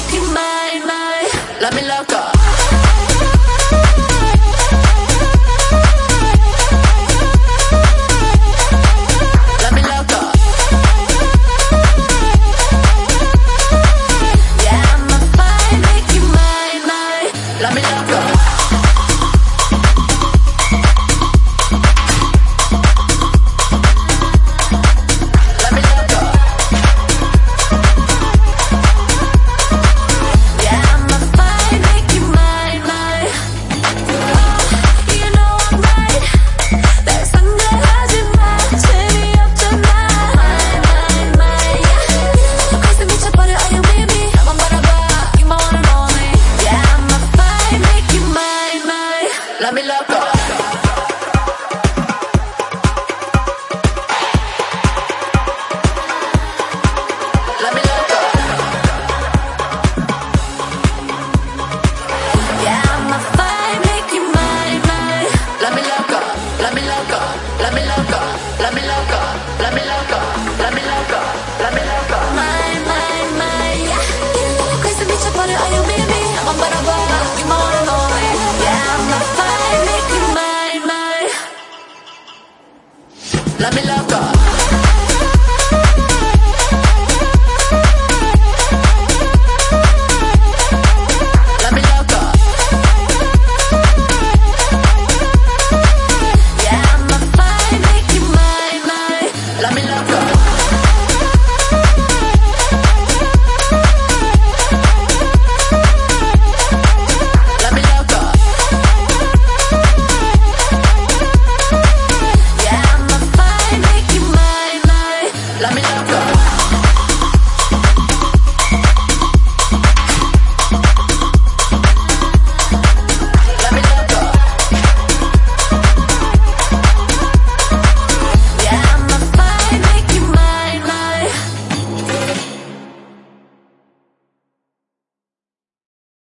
make you mine, mine. Let me loco. Let me loco. Yeah, I'ma find, make you mine, mine. Let me loco. Let me loco. Let me loco. Yeah, I'ma find, make you mine, mine. Let me loco. Let me loco. Let me loco. Let me loco. Let me loco. Let me loco. Let me loco. Mine, mine, mine. Yeah, you know crazy bitch, I put it on you.